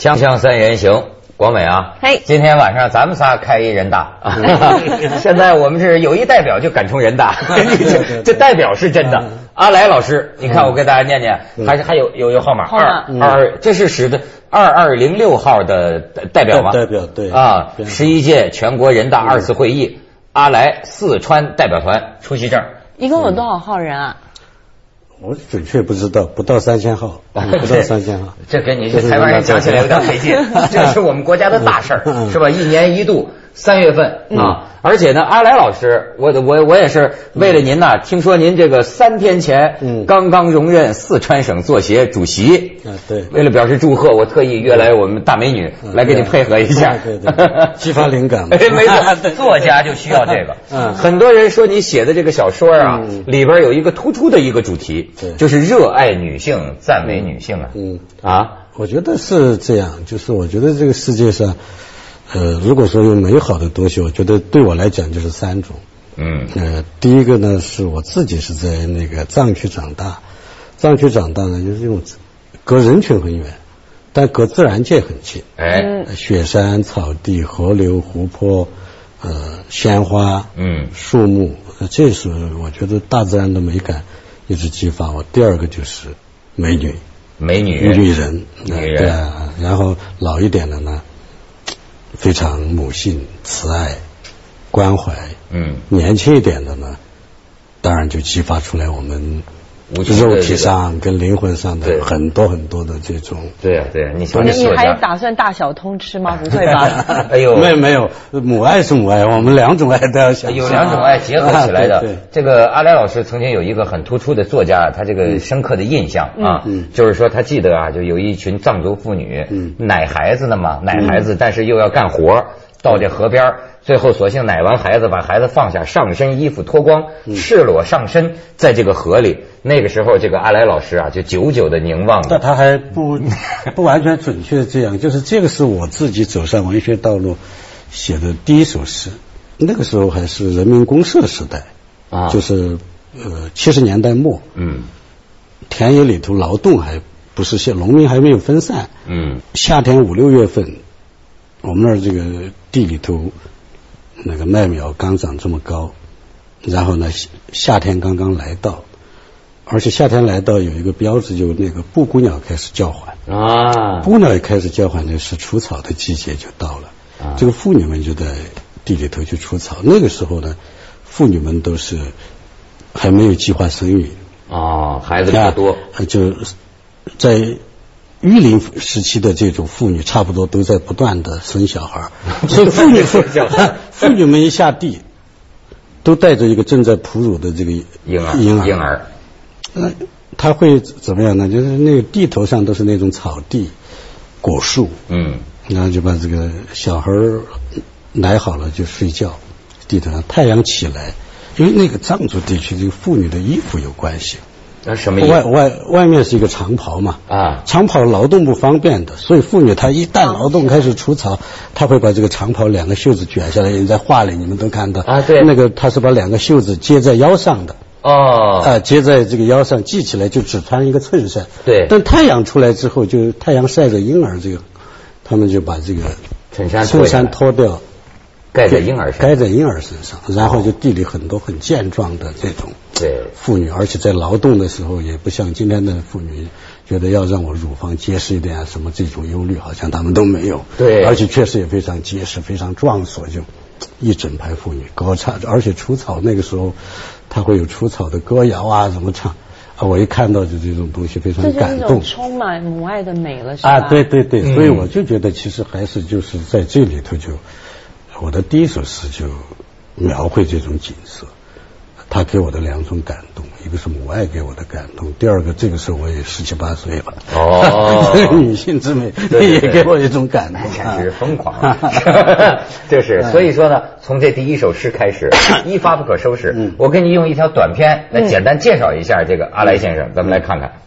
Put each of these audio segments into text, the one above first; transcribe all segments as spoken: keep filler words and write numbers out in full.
锵锵三人行，国美啊， 嘿， 今天晚上咱们仨开一人大，现在我们是有一代表就敢冲人大，这这代表是真的。阿来老师，你看我给大家念念，还是还有有有号码二二，这是使的二二零六号的代表吗？ 代表对啊，十一届全国人大二次会议阿来四川代表团出席证， 一共有多少号人啊？ 我准确不知道，不到三千号，不到三千号。 这跟你这台湾人讲起来有点费劲，这是我们国家的大事儿，是吧？一年一度，三月份啊。而且呢，阿来老师，我我我也是为了您呐，听说您这个三天前刚刚荣任四川省作协主席， 啊对， 为了表示祝贺，我特意约来我们大美女来给你配合一下， 对对，激发灵感。 哎，没错，作家就需要这个。嗯，很多人说你写的这个小说啊，里边有一个突出的一个主题，就是热爱女性、赞美女性啊。嗯啊， 我觉得是这样，就是我觉得这个世界上。呃，如果说有美好的东西，我觉得对我来讲就是三种。嗯，呃，第一个呢是我自己是在那个藏区长大，藏区长大呢就是这种隔人群很远，但隔自然界很近。哎，雪山、草地、河流、湖泊，呃，鲜花，嗯，树木，这是我觉得大自然的美感一直激发我。第二个就是美女， 美女， 女人， 女人， 对啊，然后老一点的呢。非常母性、慈爱、关怀，嗯，年轻一点的呢，当然就激发出来我们肉体上跟灵魂上的很多很多的这种。 对呀、啊、对呀、啊，你说你还打算大小通吃吗？不会吧？ 哎呦，没有没有，母爱是母爱，我们两种爱都要想。 有两种爱结合起来的。啊、对对这个阿来老师曾经有一个很突出的作家，他这个深刻的印象、嗯、啊、嗯，就是说他记得啊，就有一群藏族妇女，嗯，奶孩子呢嘛，奶孩子，但是又要干活，到这河边。最后索性奶完孩子，把孩子放下，上身衣服脱光，赤裸上身，在这个河里。那个时候，这个阿来老师啊，就久久的凝望着。 但他还不不完全准确这样，就是这个是我自己走上文学道路写的第一首诗。那个时候还是人民公社时代啊，就是呃七十年代末，嗯，田野里头劳动还不是像农民还没有分散，嗯，夏天五六月份，我们那儿这个地里头。那个麦苗刚长这么高，然后呢，夏天刚刚来到，而且夏天来到有一个标志，就那个布谷鸟开始叫唤啊，布谷鸟一开始叫唤，就是除草的季节就到了。啊、这个妇女们就在地里头去除草。那个时候呢，妇女们都是还没有计划生育啊，孩子比较多， 啊、就在。育龄时期的这种妇女差不多都在不断的生小孩，所以妇女妇妇女们一下地，都带着一个正在哺乳的这个婴儿婴儿婴儿， 那他会怎么样呢？就是那个地头上都是那种草地、果树，嗯，然后就把这个小孩奶好了就睡觉，地头上太阳起来，因为那个藏族地区这个妇女的衣服有关系。 那什么意思？ 外外外面是一个长袍嘛，啊，长袍劳动不方便的，所以妇女她一旦劳动开始除草，她会把这个长袍两个袖子卷下来，你在画里你们都看到啊，对，那个她是把两个袖子接在腰上的，哦，啊，接在这个腰上系起来就只穿一个衬衫，对，但太阳出来之后，就太阳晒着婴儿这个，他们就把这个衬衫衬衫脱掉。 盖在婴儿身上， 盖在婴儿身上，然后就地里很多很健壮的这种妇女，而且在劳动的时候也不像今天的妇女觉得要让我乳房结实一点啊什么这种忧虑，好像他们都没有。对，而且确实也非常结实，非常壮硕，就一整排妇女歌唱，而且除草那个时候，他会有除草的歌谣啊，怎么唱啊？我一看到就这种东西非常感动， 充满母爱的美了，是吧？ 啊，对对对，嗯、所以我就觉得其实还是就是在这里头就。我的第一首诗就描绘这种景色，他给我的两种感动，一个是母爱给我的感动，第二个这个时候我也十七八岁了，哦，这个女性之美也给我一种感动， 简直疯狂啊！就是，所以说呢，从这第一首诗开始，一发不可收拾。嗯、我给你用一条短片来简单介绍一下这个阿来先生，咱们来看看。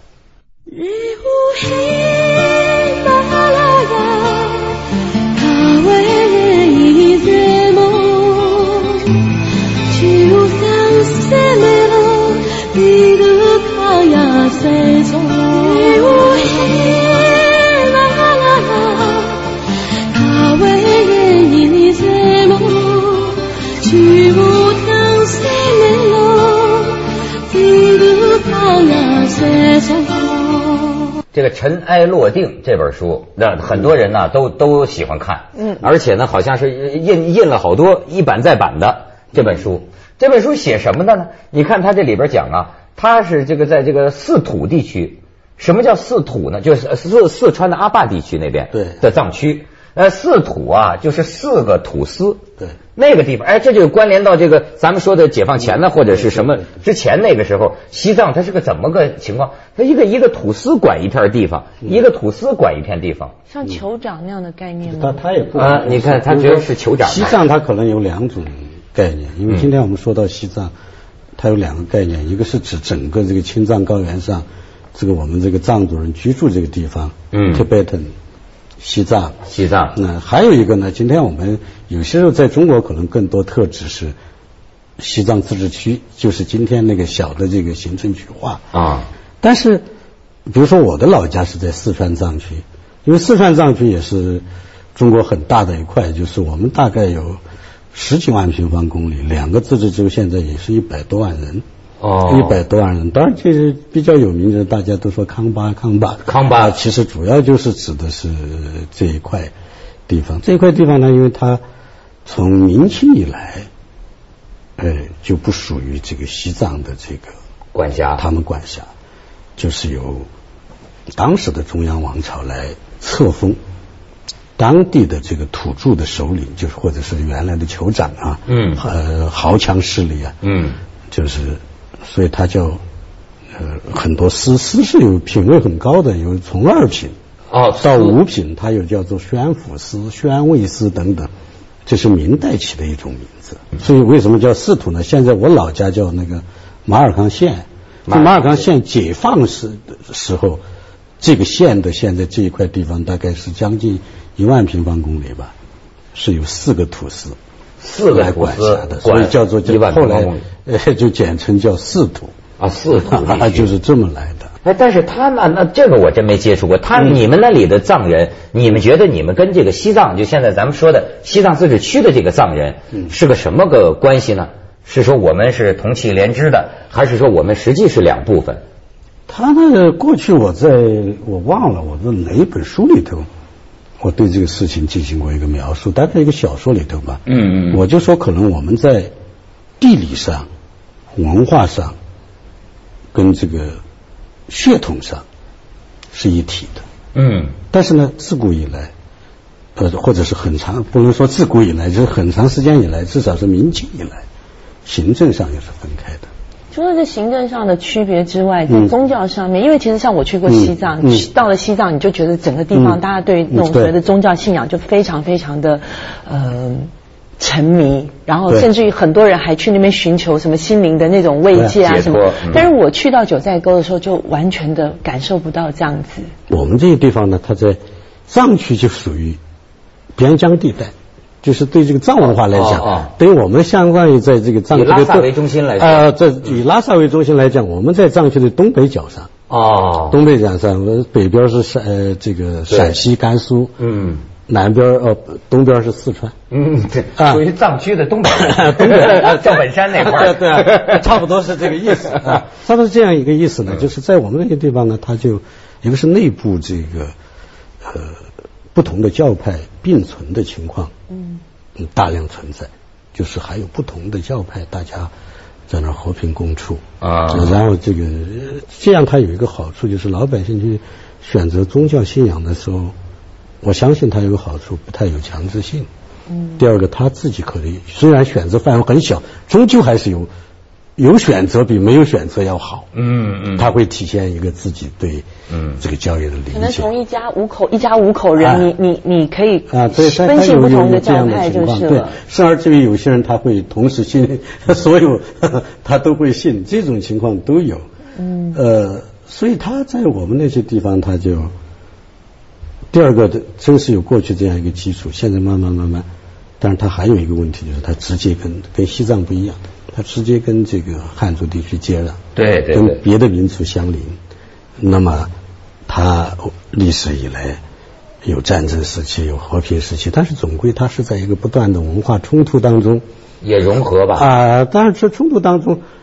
这个《尘埃落定》这本书，那很多人呢都都喜欢看，嗯，而且呢好像是印印了好多一版再版的这本书。这本书写什么的呢？你看它这里边讲啊，它是这个在这个四土地区。什么叫四土呢？就是四四川的阿坝地区那边的藏区。呃，四土啊，就是四个土司。 对， 那个地方，哎，这就关联到这个咱们说的解放前呢，或者是什么之前那个时候，西藏它是个怎么个情况？它一个一个土司管一片地方，嗯、一个土司管一片地方， 像酋长那样的概念吗？ 他他也不啊，你看他觉得是酋长。 西藏它可能有两种概念，因为今天我们说到西藏，它有两个概念，一个是指整个这个青藏高原上，这个我们这个藏族人居住这个地方，嗯 ，Tibetan。西藏， 西藏， 那还有一个呢？今天我们有些时候在中国可能更多特指是西藏自治区，就是今天那个小的这个行政区划啊。但是，比如说我的老家是在四川藏区，因为四川藏区也是中国很大的一块，就是我们大概有十几万平方公里，两个自治州现在也是一百多万人。哦，一百多万人，当然这是比较有名的，大家都说康巴康巴康巴， 其实主要就是指的是这一块地方。这一块地方呢，因为它从明清以来，呃，就不属于这个西藏的这个管辖， 他们管辖，就是由当时的中央王朝来册封当地的这个土著的首领，就是或者是原来的酋长啊，嗯，呃，豪强势力啊，嗯，就是。所以它叫呃很多司司是有品位很高的，有从二品哦到五品，它有叫做宣抚司、宣慰司等等，这是明代起的一种名字。所以为什么叫四土呢？现在我老家叫那个马尔康县，马尔康县解放时的时候，这个县的现在这一块地方大概是将近一万平方公里吧，是有四个土司。 四个管辖的，所以叫做一万后来呃就简称叫四土啊，四土就是这么来的。 哎，但是他那那这个我真没接触过。他、嗯、你们那里的藏人，你们觉得你们跟这个西藏，就现在咱们说的西藏自治区的这个藏人，嗯、是个什么个关系呢？是说我们是同气连枝的，还是说我们实际是两部分？ 他那个过去我在我忘了我在哪一本书里头。我对这个事情进行过一个描述，大概一个小说里头吧。嗯嗯，我就说可能我们在地理上、文化上跟这个血统上是一体的。嗯，但是呢，自古以来，呃，或者是很长，不能说自古以来，就是很长时间以来，至少是明清以来，行政上也是分开的。 除了这行政上的区别之外，在宗教上面，嗯、因为其实像我去过西藏，嗯、到了西藏你就觉得整个地方、嗯、大家对那种所谓的宗教信仰就非常非常的呃沉迷，然后甚至于很多人还去那边寻求什么心灵的那种慰藉啊什么。嗯、但是我去到九寨沟的时候，就完全的感受不到这样子。 我们这个地方呢，它在藏区就属于边疆地带。就是对这个藏文化来讲，哦哦、对我们相当于在这个藏区以拉萨为中心来说， 呃，这以拉萨为中心来讲，我们在藏区的东北角上，哦，东北角上，北边是陕呃这个陕西、甘肃，嗯，南边呃东边是四川， 嗯，对，属于藏区的东北，东北赵本山那块儿， 对啊，差不多是这个意思啊。它是这样一个意思呢，就是在我们那个地方呢，它就一个是内部这个呃不同的教派并存的情况。嗯，大量存在，就是还有不同的教派，大家在那和平共处啊。然后这个这样，它有一个好处，就是老百姓去选择宗教信仰的时候，我相信它有个好处，不太有强制性。嗯。第二个，他自己可以虽然选择范围很小，终究还是有有选择比没有选择要好。嗯嗯。它会体现一个自己对嗯这个教育的理解。 可能从一家五口一家五口人，啊、你你你可以啊，对，分析不同的教派就是了。 对，甚至于有些人他会同时信所有呵呵他都会信，这种情况都有。嗯。呃，所以他在我们那些地方，他就第二个的真是有过去这样一个基础，现在慢慢慢慢，但是他还有一个问题，就是他直接跟跟西藏不一样。它直接跟这个汉族地区接壤， 对对对， 跟别的民族相邻。那么，它历史以来有战争时期，有和平时期，但是总归它是在一个不断的文化冲突当中也融合吧。 啊、呃，当然这冲突当中，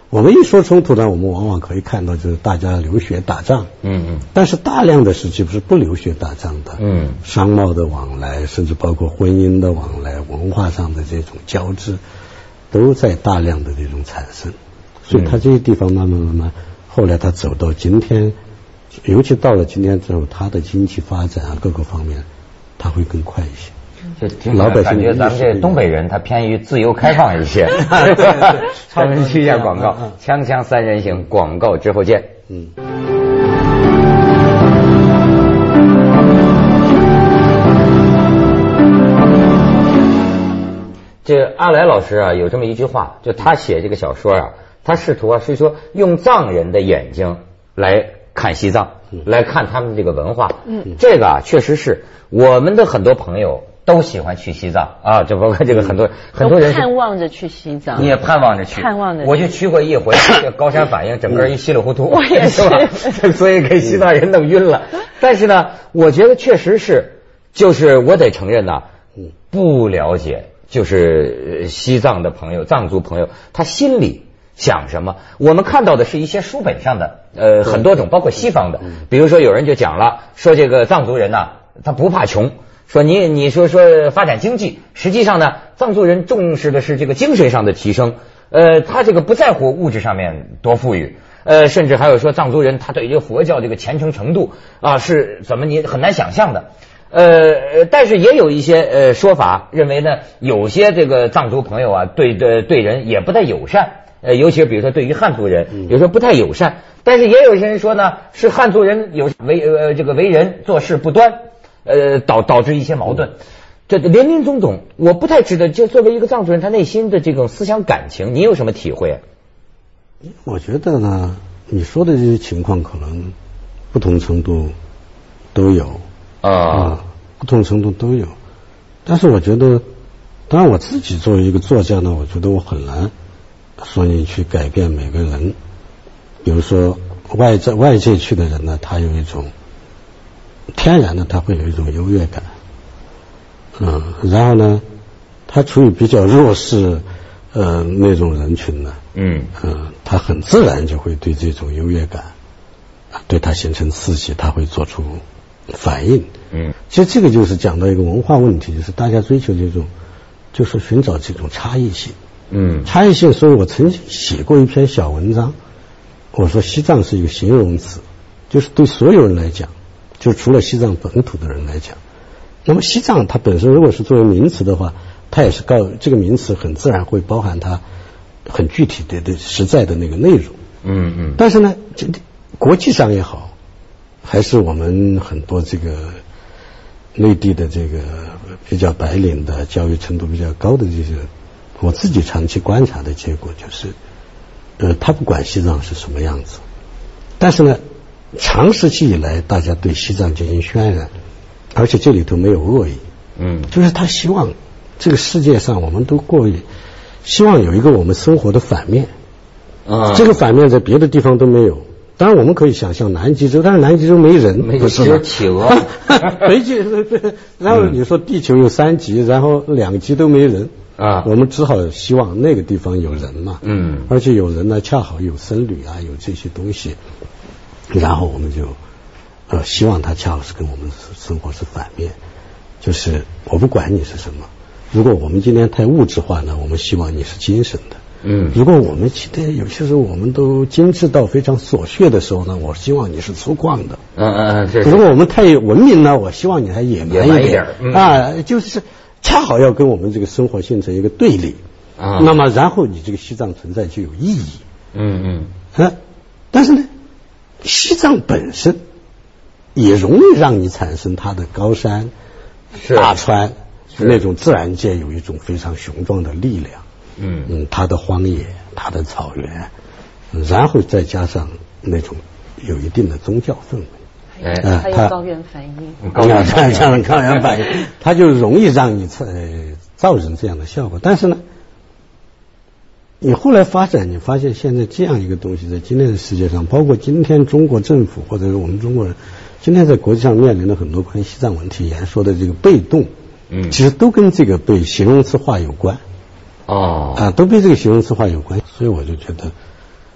我们一说冲突呢，我们往往可以看到就是大家流血打仗， 嗯嗯， 但是大量的时期不是不流血打仗的，嗯，商贸的往来，甚至包括婚姻的往来，文化上的这种交织，都在大量的这种产生，所以它这些地方慢慢慢慢，后来它走到今天，尤其到了今天之后，它的经济发展啊各个方面，它会更快一些。 就听老百姓感觉咱们这东北人他偏于自由开放一些。咱们去一下广告，锵锵三人行，广告之后见。嗯。这阿来老师啊，有这么一句话，就他写这个小说啊，他试图啊是说用藏人的眼睛来看西藏，来看他们这个文化。嗯，这个啊确实是我们的很多朋友都喜欢去西藏啊，就包括这个很多、嗯、很多人盼望着去西藏， 你也盼望着去， 盼望着去。 我就去过一回，这高山反应，整个一稀里糊涂， 我也是， 是所以给西藏人弄晕了。但是呢，我觉得确实是，就是我得承认呐，不了解就是西藏的朋友、藏族朋友，他心里想什么？我们看到的是一些书本上的，呃，很多种，包括西方的，比如说有人就讲了，说这个藏族人呐、啊，他不怕穷。说你你说说发展经济，实际上呢，藏族人重视的是这个精神上的提升，呃，他这个不在乎物质上面多富裕，呃，甚至还有说藏族人他对这个佛教这个虔诚程度啊是怎么你很难想象的，呃，但是也有一些呃说法认为呢，有些这个藏族朋友啊对的对人也不太友善，呃，尤其是比如说对于汉族人，有时候不太友善，但是也有些人说呢，是汉族人有为呃这个为人做事不端。呃，导导致一些矛盾，这林林总总，我不太知道。就作为一个藏族人，他内心的这种思想感情，你有什么体会啊？ 我觉得呢，你说的这些情况可能不同程度都有啊、呃，不同程度都有。但是我觉得，当然我自己作为一个作家呢，我觉得我很难说你去改变每个人。比如说外在外界去的人呢，他有一种。天然的他会有一种优越感，嗯，然后呢，他处于比较弱势呃那种人群呢，嗯嗯，他很自然就会对这种优越感对他形成刺激，他会做出反应，嗯，其实这个就是讲到一个文化问题，就是大家追求这种就是寻找这种差异性，嗯，差异性。所以我曾经写过一篇小文章，我说西藏是一个形容词，就是对所有人来讲，就除了西藏本土的人来讲，那么西藏它本身如果是作为名词的话，它也是告这个名词很自然会包含它很具体的的实在的那个内容。嗯嗯。但是呢，这国际上也好，还是我们很多这个内地的这个比较白领的教育程度比较高的这些，我自己长期观察的结果就是，呃，他不管西藏是什么样子，但是呢，长时期以来大家对西藏进行渲染，而且这里头没有恶意，嗯，就是他希望这个世界上我们都过于希望有一个我们生活的反面，啊，这个反面在别的地方都没有。当然我们可以想象南极洲，但是南极洲没人， 没有，只有企鹅。 北极，然后你说地球有三极，然后两极都没人啊，我们只好希望那个地方有人嘛，嗯，而且有人呢，恰好有僧侣啊，有这些东西，然后我们就呃希望它恰好是跟我们生活是反面，就是我不管你是什么，如果我们今天太物质化呢，我们希望你是精神的。嗯，如果我们今天有些时候我们都精致到非常琐屑的时候呢，我希望你是粗犷的。嗯嗯嗯。如果我们太文明呢，我希望你还野蛮一点。嗯、啊，就是恰好要跟我们这个生活形成一个对立。啊。那么然后你这个西藏存在就有意义。嗯嗯。啊，但是呢，西藏本身也容易让你产生它的高山、大川那种自然界有一种非常雄壮的力量。嗯嗯，它的荒野，它的草原，然后再加上那种有一定的宗教氛围， 哎，呃、还有高原反应， 高原反应，高原反应，它就容易让你呃造成这样的效果。但是呢，你后来发展，你发现现在这样一个东西，在今天的世界上，包括今天中国政府或者是我们中国人，今天在国际上面临的很多关于西藏问题言说的这个被动，嗯，其实都跟这个被形容词化有关。哦，啊，都被这个形容词化有关，所以我就觉得，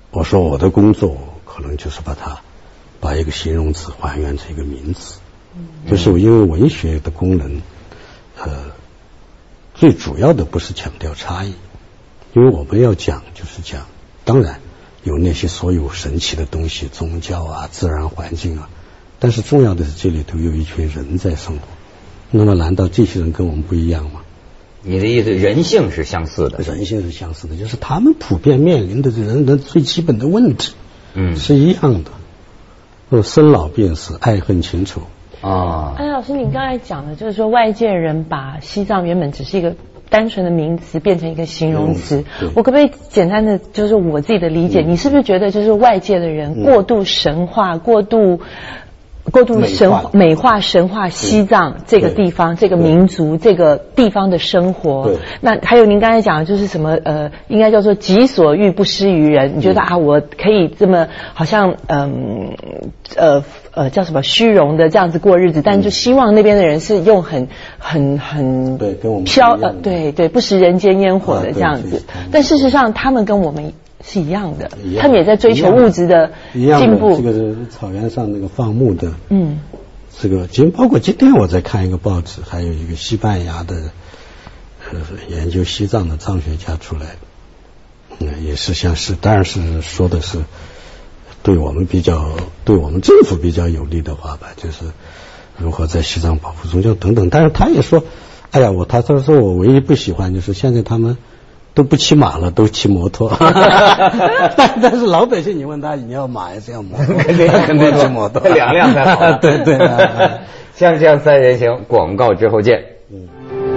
我说我的工作可能就是把它把一个形容词还原成一个名词，就是因为文学的功能，呃，最主要的不是强调差异，因为我们要讲就是讲，当然有那些所有神奇的东西，宗教啊、自然环境啊，但是重要的是这里头有一群人在生活。那么难道这些人跟我们不一样吗？ 你的意思，人性是相似的？ 人性是相似的，就是他们普遍面临的人的最基本的问题，嗯，是一样的。呃，生老病死，爱恨情仇啊。哎，老师，你刚才讲的就是说，外界人把西藏原本只是一个单纯的名词变成一个形容词，嗯、我可不可以简单的就是我自己的理解？嗯、你是不是觉得就是外界的人过度神化、嗯、过度？过度神化美化神化西藏这个地方、这个民族、这个地方的生活。那还有您刚才讲的就是什么呃，应该叫做己所欲不施于人。你觉得啊，我可以这么好像嗯呃呃叫什么虚荣的这样子过日子，但就希望那边的人是用很很很对跟我们飘呃对对不食人间烟火的这样子。但事实上，他们跟我们是一样的，他们也在追求物质的进步。 这个是草原上那个放牧的，嗯，这个今包括今天我在看一个报纸，还有一个西班牙的呃研究西藏的藏学家出来，嗯，也是像是，当然是说的是对我们比较，对我们政府比较有利的话吧，就是如何在西藏保护宗教等等。但是他也说，哎呀，我他他说我唯一不喜欢就是现在他们都不骑马了，都骑摩托。但但是老百姓，你问他你要马还是要摩托？ 肯定肯定骑摩托，两辆才好。 对对。 锵锵三人行，广告之后见。嗯。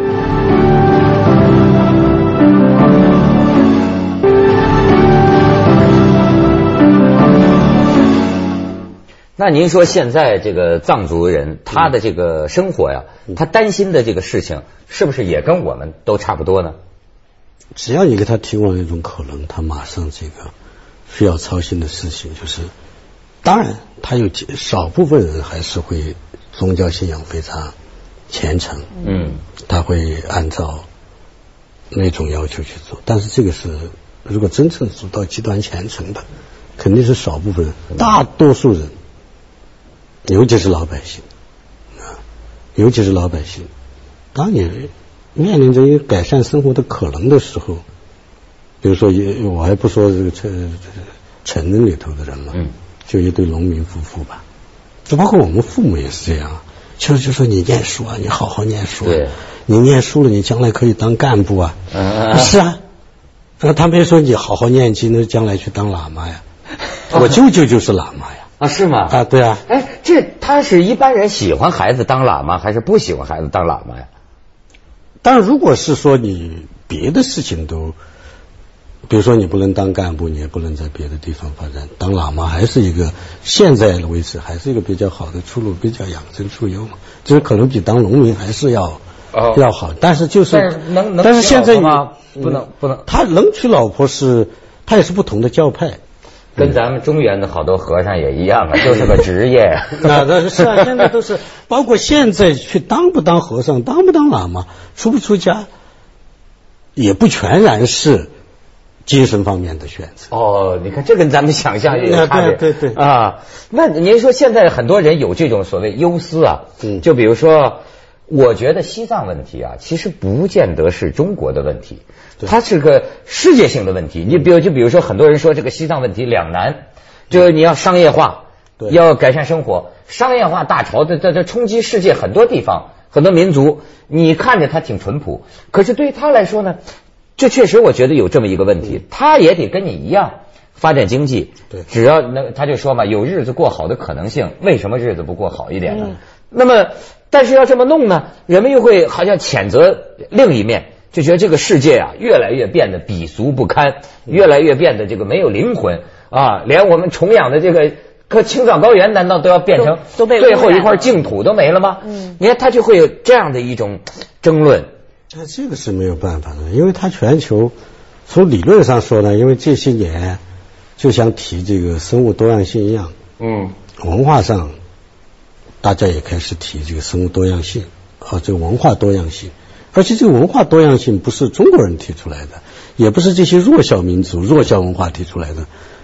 那您说现在这个藏族人他的这个生活呀，他担心的这个事情，是不是也跟我们都差不多呢？ 只要你给他提供了一种可能，他马上这个需要操心的事情就是，当然他有少部分人还是会宗教信仰非常虔诚，嗯，他会按照那种要求去做，但是这个是如果真正做到极端虔诚的，肯定是少部分人，大多数人，尤其是老百姓啊，尤其是老百姓，当你面临着一个改善生活的可能的时候，比如说也我还不说这个城城镇里头的人了，嗯，就一对农民夫妇吧，就包括我们父母也是这样，就就说你念书啊，你好好念书，对，你念书了，你将来可以当干部啊，嗯，是啊，他没说你好好念经，那将来去当喇嘛呀，我舅舅就是喇嘛呀。 啊，是吗？ 啊，对啊。 哎，这他是一般人喜欢孩子当喇嘛，还是不喜欢孩子当喇嘛呀？ 当然，如果是说你别的事情都，比如说你不能当干部，你也不能在别的地方发展，当喇嘛还是一个现在为止还是一个比较好的出路，比较养尊处优嘛。就是可能比当农民还是要、哦、要好，但是就是但是能能但是现在吗？不能不能， 他能娶老婆是，他也是不同的教派。 跟咱们中原的好多和尚也一样啊，就是个职业。 那那是啊，现在都是，包括现在去当不当和尚，当不当喇嘛，出不出家，也不全然是精神方面的选择。 哦，你看这跟咱们想象也有差别。 对对对啊，那您说现在很多人有这种所谓忧思啊，嗯，就比如说，我觉得西藏问题啊，其实不见得是中国的问题。它是个世界性的问题，你比如就比如说很多人说这个西藏问题两难，就是你要商业化，要改善生活，商业化大潮这这这冲击世界很多地方很多民族，你看着它挺淳朴，可是对于他来说呢，这确实我觉得有这么一个问题，他也得跟你一样发展经济，对，只要能他就说嘛，有日子过好的可能性，为什么日子不过好一点呢？嗯、那么但是要这么弄呢，人们又会好像谴责另一面。就觉得这个世界啊，越来越变得鄙俗不堪，越来越变得这个没有灵魂啊，连我们崇仰的这个可青藏高原，难道都要变成最后一块净土都没了吗？嗯，你看他就会有这样的一种争论。 那这个是没有办法的，因为他全球从理论上说呢，因为这些年就像提这个生物多样性一样，嗯，文化上大家也开始提这个生物多样性啊，这个文化多样性。而且这个文化多样性不是中国人提出来的，也不是这些弱小民族、弱小文化提出来的，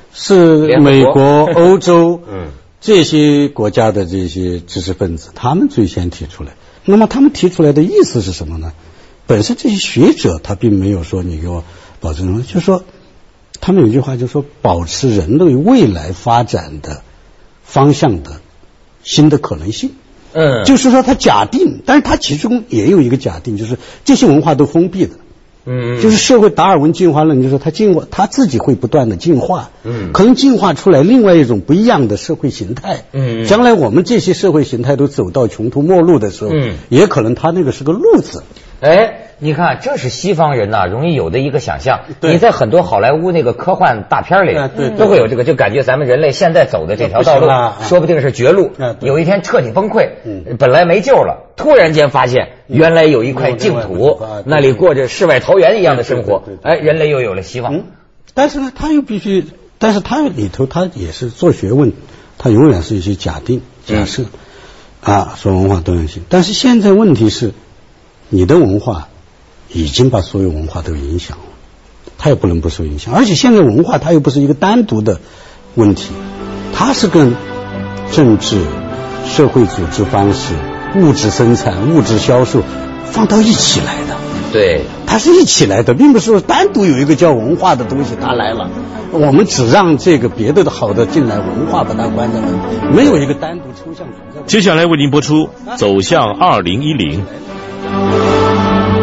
是美国、欧洲嗯这些国家的这些知识分子，他们最先提出来。那么他们提出来的意思是什么呢？本身这些学者他并没有说你给我保证什么，就是说他们有一句话就是说保持人类未来发展的方向的新的可能性。嗯，就是说他假定，但是他其中也有一个假定，就是这些文化都封闭的。嗯，就是社会达尔文进化论，就是说他进化，他自己会不断的进化，嗯，可能进化出来另外一种不一样的社会形态，嗯，将来我们这些社会形态都走到穷途末路的时候，嗯，也可能他那个是个路子。 哎，你看，这是西方人呐、啊、容易有的一个想象。你在很多好莱坞那个科幻大片里，对对都会有这个，就感觉咱们人类现在走的这条道路，不说不定是绝路，有一天彻底崩溃，嗯，本来没救了，突然间发现原来有一块净土，那里过着世外桃源一样的生活，哎，人类又有了希望。嗯， 但是呢，他又必须，但是他里头他也是做学问，他永远是一些假定、假设，嗯、啊，说文化多样性。但是现在问题是，你的文化已经把所有文化都影响了，它也不能不受影响。而且现在文化它又不是一个单独的问题，它是跟政治、社会组织方式、物质生产、物质销售放到一起来的。 对， 它是一起来的，并不是说单独有一个叫文化的东西它来了，我们只让这个别的的好的进来，文化把它关着了，没有一个单独抽象存在。 接下来为您播出《走向二零一零》。